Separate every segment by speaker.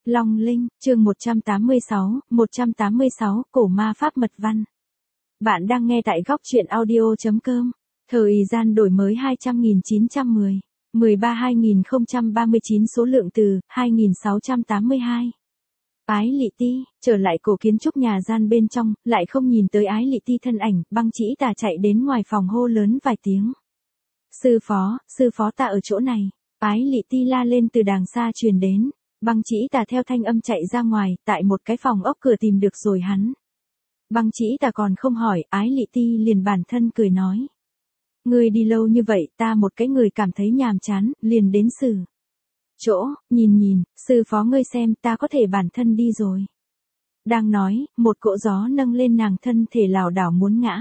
Speaker 1: Long Linh, chương 186, cổ ma pháp mật văn. Bạn đang nghe tại góc truyện audio.com. Thời gian đổi mới 200.910, 13/2039, số lượng từ 2682. Ái Lị Ti, trở lại cổ kiến trúc nhà gian bên trong, lại không nhìn tới Ái Lị Ti thân ảnh, Băng Chỉ Tà chạy đến ngoài phòng hô lớn vài tiếng. Sư phó ta ở chỗ này. Ái Lị Ti la lên từ đàng xa truyền đến. Băng Chỉ Tà theo thanh âm chạy ra ngoài, tại một cái phòng ốc cửa tìm được rồi hắn. Băng Chỉ Tà còn không hỏi, Ái Lị Ti liền bản thân cười nói. Ngươi đi lâu như vậy, ta một cái người cảm thấy nhàm chán, liền đến chỗ, nhìn, sư phó ngươi xem, ta có thể bản thân đi rồi. Đang nói, một cỗ gió nâng lên nàng thân thể lảo đảo muốn ngã.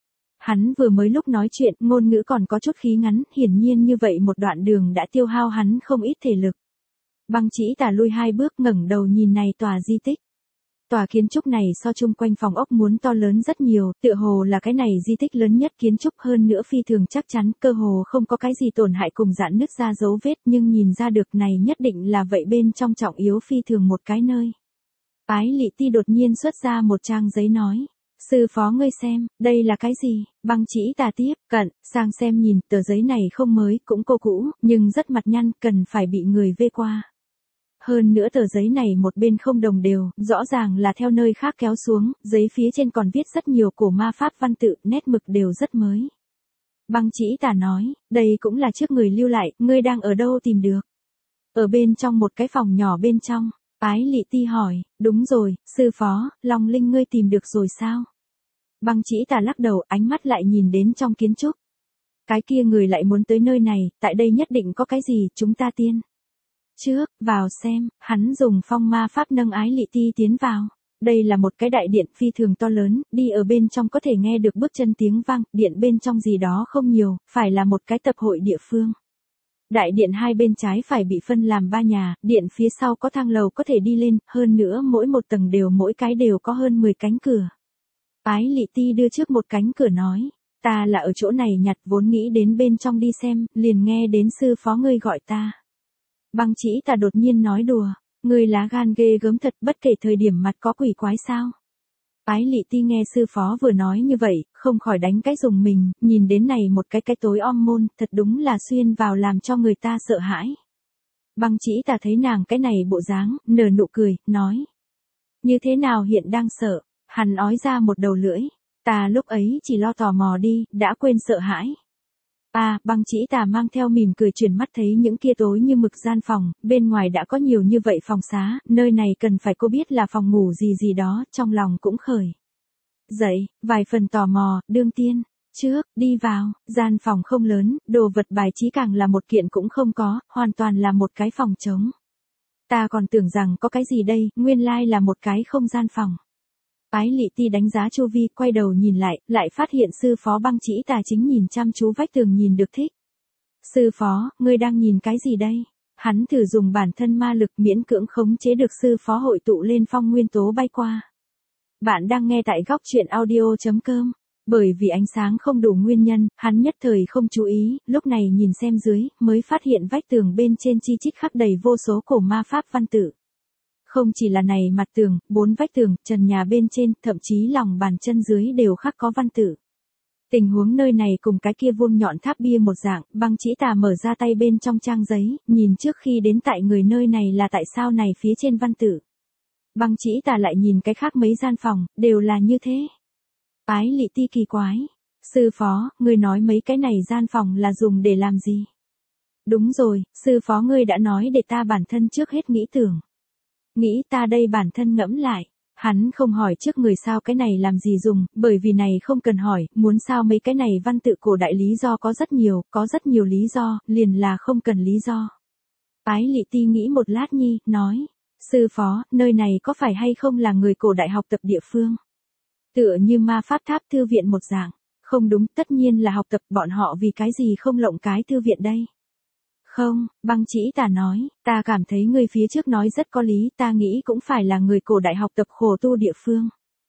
Speaker 1: Hắn vừa mới lúc nói chuyện, ngôn ngữ còn có chút khí ngắn, hiển nhiên như vậy một đoạn đường đã tiêu hao hắn không ít thể lực. Băng Chỉ Tà lui 2 bước ngẩng đầu nhìn này tòa di tích. Tòa kiến trúc này so chung quanh phòng ốc muốn to lớn rất nhiều, tựa hồ là cái này di tích lớn nhất kiến trúc, hơn nữa phi thường chắc chắn, cơ hồ không có cái gì tổn hại cùng rạn nứt ra dấu vết, nhưng nhìn ra được này nhất định là vậy bên trong trọng yếu phi thường một cái nơi. Ái Lị Ti đột nhiên xuất ra một trang giấy nói. Sư phó ngươi xem, đây là cái gì? Băng Chỉ Tà tiếp cận, sang xem nhìn, tờ giấy này không mới, cũng cô cũ, nhưng rất mặt nhăn, cần phải bị người vê qua. Hơn nữa tờ giấy này một bên không đồng đều, rõ ràng là theo nơi khác kéo xuống, giấy phía trên còn viết rất nhiều cổ ma pháp văn tự, nét mực đều rất mới. Băng Chỉ Tà nói, đây cũng là trước người lưu lại, ngươi đang ở đâu tìm được? Ở bên trong một cái phòng nhỏ bên trong. Ái Lị Ti hỏi, đúng rồi, sư phó, Long Linh ngươi tìm được rồi sao? Băng Chỉ Tà lắc đầu, ánh mắt lại nhìn đến trong kiến trúc. Cái kia người lại muốn tới nơi này, tại đây nhất định có cái gì, chúng ta tiên trước, vào xem, hắn dùng phong ma pháp nâng Ái Lị Ti tiến vào. Đây là một cái đại điện phi thường to lớn, đi ở bên trong có thể nghe được bước chân tiếng vang, điện bên trong gì đó không nhiều, phải là một cái tập hội địa phương. Đại điện hai bên trái phải bị phân làm 3 nhà, điện phía sau có thang lầu có thể đi lên, hơn nữa mỗi một tầng mỗi cái đều có hơn 10 cánh cửa. Ái Lị Ti đưa trước một cánh cửa nói, ta là ở chỗ này nhặt, vốn nghĩ đến bên trong đi xem, liền nghe đến sư phó ngươi gọi ta. Băng Chỉ Tà đột nhiên nói đùa, ngươi lá gan ghê gớm thật, bất kể thời điểm mặt có quỷ quái sao. Ái Lị Ti nghe sư phó vừa nói như vậy, không khỏi đánh cái dùng mình, nhìn đến này một cái tối om môn, thật đúng là xuyên vào làm cho người ta sợ hãi. Băng Chỉ Tà thấy nàng cái này bộ dáng, nở nụ cười, nói. Như thế nào hiện đang sợ, hắn ói ra một đầu lưỡi, ta lúc ấy chỉ lo tò mò đi, đã quên sợ hãi. Băng Chỉ Tà mang theo mỉm cười chuyển mắt thấy những kia tối như mực gian phòng, bên ngoài đã có nhiều như vậy phòng xá, nơi này cần phải cô biết là phòng ngủ gì đó, trong lòng cũng khởi dậy, vài phần tò mò, đương tiên, trước, đi vào, gian phòng không lớn, đồ vật bài trí càng là một kiện cũng không có, hoàn toàn là một cái phòng trống. Ta còn tưởng rằng có cái gì đây, nguyên lai là một cái không gian phòng. Ái Lị Ti đánh giá chu vi, quay đầu nhìn lại phát hiện sư phó Băng Chỉ Tà chính nhìn chăm chú vách tường nhìn được thích. Sư phó, ngươi đang nhìn cái gì đây? Hắn thử dùng bản thân ma lực miễn cưỡng khống chế được sư phó hội tụ lên phong nguyên tố bay qua. Bạn đang nghe tại góc truyện audio.com. Bởi vì ánh sáng không đủ nguyên nhân, hắn nhất thời không chú ý, lúc này nhìn xem dưới, mới phát hiện vách tường bên trên chi chít khắc đầy vô số cổ ma pháp văn tự. Không chỉ là này mặt tường, 4 vách tường, trần nhà bên trên, thậm chí lòng bàn chân dưới đều khắc có văn tự. Tình huống nơi này cùng cái kia vuông nhọn tháp bia một dạng, Băng Chỉ Tà mở ra tay bên trong trang giấy, nhìn trước khi đến tại người nơi này là tại sao này phía trên văn tự. Băng Chỉ Tà lại nhìn cái khác mấy gian phòng, đều là như thế. Ái Lị Ti kỳ quái. Sư phó, ngươi nói mấy cái này gian phòng là dùng để làm gì? Đúng rồi, sư phó ngươi đã nói để ta bản thân trước hết nghĩ tưởng. Nghĩ ta đây bản thân ngẫm lại. Hắn không hỏi trước người sao cái này làm gì dùng, bởi vì này không cần hỏi, muốn sao mấy cái này văn tự cổ đại lý do có rất nhiều lý do, liền là không cần lý do. Ái Lị Ti nghĩ một lát nhi, nói, sư phó, nơi này có phải hay không là người cổ đại học tập địa phương? Tựa như ma pháp tháp thư viện một dạng, không đúng, tất nhiên là học tập, bọn họ vì cái gì không lộng cái thư viện đây? Không, Băng Chỉ Tà nói, ta cảm thấy người phía trước nói rất có lý, ta nghĩ cũng phải là người cổ đại học tập khổ tu địa phương.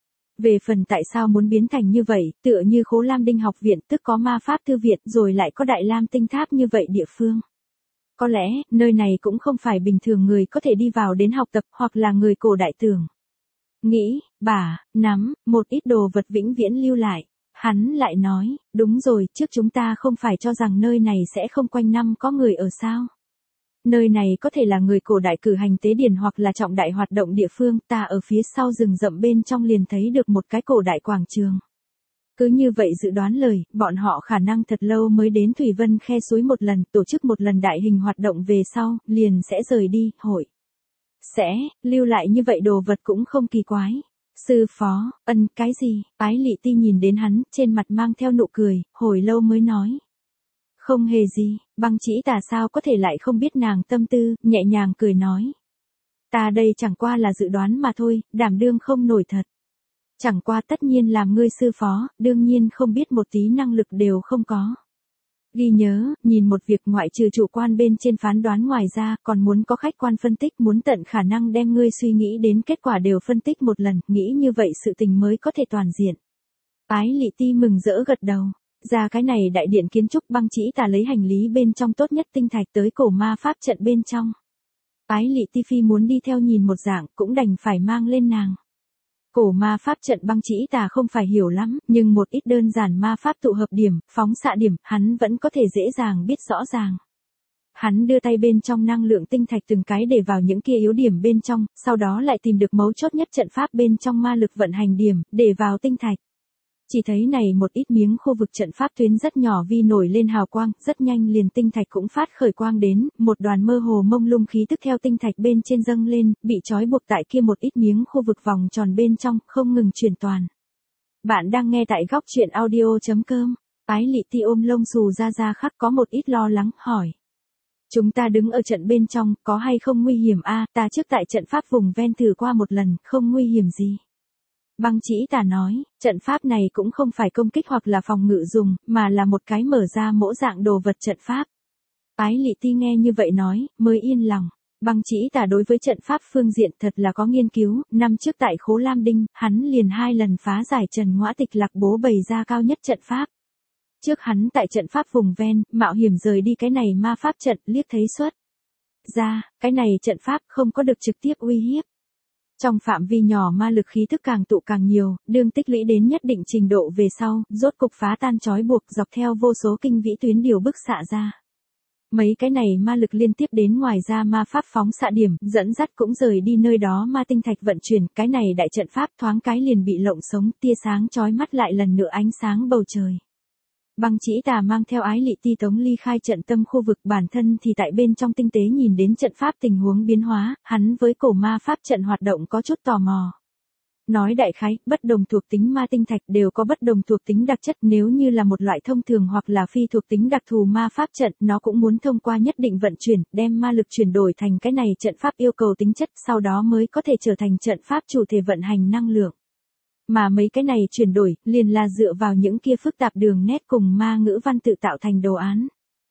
Speaker 1: Về phần tại sao muốn biến thành như vậy, tựa như Khố Lam Đinh học viện tức có ma pháp thư viện rồi lại có Đại Lam Tinh Tháp như vậy địa phương. có lẽ, nơi này cũng không phải bình thường người có thể đi vào đến học tập hoặc là người cổ đại tưởng. Nghĩ, bả, nắm, một ít đồ vật vĩnh viễn lưu lại. Hắn lại nói, đúng rồi, trước chúng ta không phải cho rằng nơi này sẽ không quanh năm có người ở sao. Nơi này có thể là người cổ đại cử hành tế điển hoặc là trọng đại hoạt động địa phương, ta ở phía sau rừng rậm bên trong liền thấy được một cái cổ đại quảng trường. Cứ như vậy dự đoán lời, bọn họ khả năng thật lâu mới đến Thủy Vân khe suối một lần, tổ chức một lần đại hình hoạt động về sau, liền sẽ rời đi, hội. Sẽ, lưu lại như vậy đồ vật cũng không kỳ quái. Sư phó, cái gì, Ái Lị Ti nhìn đến hắn, trên mặt mang theo nụ cười, hồi lâu mới nói. Không hề gì, Băng Chỉ Tà sao có thể lại không biết nàng tâm tư, nhẹ nhàng cười nói. Ta đây chẳng qua là dự đoán mà thôi, đảm đương không nổi thật. Chẳng qua tất nhiên làm ngươi sư phó, đương nhiên không biết một tí năng lực đều không có. Ghi nhớ, nhìn một việc ngoại trừ chủ quan bên trên phán đoán ngoài ra, còn muốn có khách quan phân tích, muốn tận khả năng đem ngươi suy nghĩ đến kết quả đều phân tích một lần, nghĩ như vậy sự tình mới có thể toàn diện. Ái Lị Ti mừng rỡ gật đầu. Ra cái này đại điện kiến trúc, Băng Chỉ Tà lấy hành lý bên trong tốt nhất tinh thạch tới cổ ma pháp trận bên trong. Ái Lị Ti phi muốn đi theo nhìn một dạng, cũng đành phải mang lên nàng. Cổ ma pháp trận Băng Chỉ Tà không phải hiểu lắm, nhưng một ít đơn giản ma pháp tụ hợp điểm, phóng xạ điểm, hắn vẫn có thể dễ dàng biết rõ ràng. Hắn đưa tay bên trong năng lượng tinh thạch từng cái để vào những kia yếu điểm bên trong, sau đó lại tìm được mấu chốt nhất trận pháp bên trong ma lực vận hành điểm, để vào tinh thạch. Chỉ thấy này một ít miếng khu vực trận pháp tuyến rất nhỏ vi nổi lên hào quang, rất nhanh liền tinh thạch cũng phát khởi quang đến, một đoàn mơ hồ mông lung khí tức theo tinh thạch bên trên dâng lên, bị trói buộc tại kia một ít miếng khu vực vòng tròn bên trong, không ngừng truyền toàn. Bạn đang nghe tại góc truyện audio.com, Ái Lị Ti ôm lông xù ra khắc có một ít lo lắng, hỏi. Chúng ta đứng ở trận bên trong, có hay không nguy hiểm a? Ta trước tại trận pháp vùng ven thử qua một lần, không nguy hiểm gì. Băng Chỉ Tà nói, trận pháp này cũng không phải công kích hoặc là phòng ngự dùng, mà là một cái mở ra mỗi dạng đồ vật trận pháp. Ái Lị Ti nghe như vậy nói, mới yên lòng. Băng Chỉ Tà đối với trận pháp phương diện thật là có nghiên cứu, năm trước tại Khố Lam Đinh, hắn liền 2 lần phá giải Trần Ngõa Tịch Lạc bố bày ra cao nhất trận pháp. Trước hắn tại trận pháp vùng ven, mạo hiểm rời đi cái này ma pháp trận, liếc thấy xuất ra, cái này trận pháp không có được trực tiếp uy hiếp. Trong phạm vi nhỏ ma lực khí thức càng tụ càng nhiều, đương tích lũy đến nhất định trình độ về sau, rốt cục phá tan trói buộc dọc theo vô số kinh vĩ tuyến điều bức xạ ra. Mấy cái này ma lực liên tiếp đến ngoài ra ma pháp phóng xạ điểm, dẫn dắt cũng rời đi nơi đó ma tinh thạch vận chuyển, cái này đại trận pháp thoáng cái liền bị lộng sống, tia sáng chói mắt lại lần nữa ánh sáng bầu trời. Băng Chỉ Tà mang theo Ái Lị Ti tống ly khai trận tâm khu vực, bản thân thì tại bên trong tinh tế nhìn đến trận pháp tình huống biến hóa, hắn với cổ ma pháp trận hoạt động có chút tò mò. Nói đại khái, bất đồng thuộc tính ma tinh thạch đều có bất đồng thuộc tính đặc chất, nếu như là một loại thông thường hoặc là phi thuộc tính đặc thù ma pháp trận, nó cũng muốn thông qua nhất định vận chuyển, đem ma lực chuyển đổi thành cái này trận pháp yêu cầu tính chất, sau đó mới có thể trở thành trận pháp chủ thể vận hành năng lượng. Mà mấy cái này chuyển đổi, liền là dựa vào những kia phức tạp đường nét cùng ma ngữ văn tự tạo thành đồ án.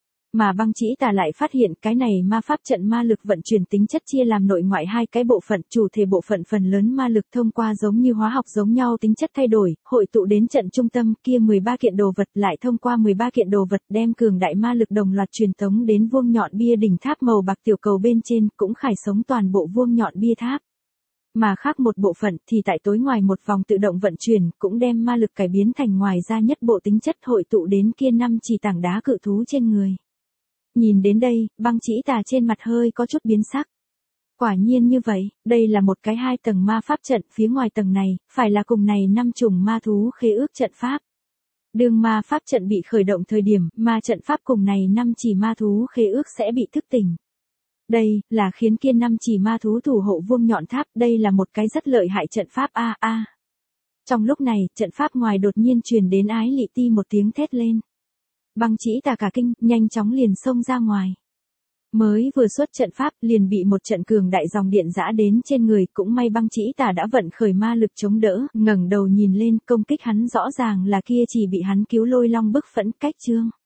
Speaker 1: Mà Băng Chỉ Tà lại phát hiện cái này ma pháp trận ma lực vận chuyển tính chất chia làm nội ngoại 2 cái bộ phận, chủ thể bộ phận phần lớn ma lực thông qua giống như hóa học giống nhau tính chất thay đổi, hội tụ đến trận trung tâm kia 13 kiện đồ vật lại thông qua 13 kiện đồ vật đem cường đại ma lực đồng loạt truyền tống đến vuông nhọn bia đỉnh tháp màu bạc tiểu cầu bên trên, cũng khải sống toàn bộ vuông nhọn bia tháp. Mà khác một bộ phận thì tại tối ngoài một vòng tự động vận chuyển, cũng đem ma lực cải biến thành ngoài ra nhất bộ tính chất hội tụ đến kia 5 chỉ tảng đá cự thú trên người. Nhìn đến đây, Băng Chỉ Tà trên mặt hơi có chút biến sắc. Quả nhiên như vậy, đây là một cái 2 tầng ma pháp trận, phía ngoài tầng này, phải là cùng này 5 chủng ma thú khế ước trận pháp. Đương ma pháp trận bị khởi động thời điểm, ma trận pháp cùng này 5 chỉ ma thú khế ước sẽ bị thức tỉnh. Đây, là khiến kia 5 chỉ ma thú thủ hộ vuông nhọn tháp, đây là một cái rất lợi hại trận pháp a. Trong lúc này, trận pháp ngoài đột nhiên truyền đến Ái Lị Ti một tiếng thét lên. Băng Chỉ Tà cả kinh, nhanh chóng liền xông ra ngoài. Mới vừa xuất trận pháp, liền bị một trận cường đại dòng điện dã đến trên người, cũng may Băng Chỉ Tà đã vận khởi ma lực chống đỡ, ngẩng đầu nhìn lên, công kích hắn rõ ràng là kia chỉ bị hắn cứu Lôi Long bức phẫn cách trương.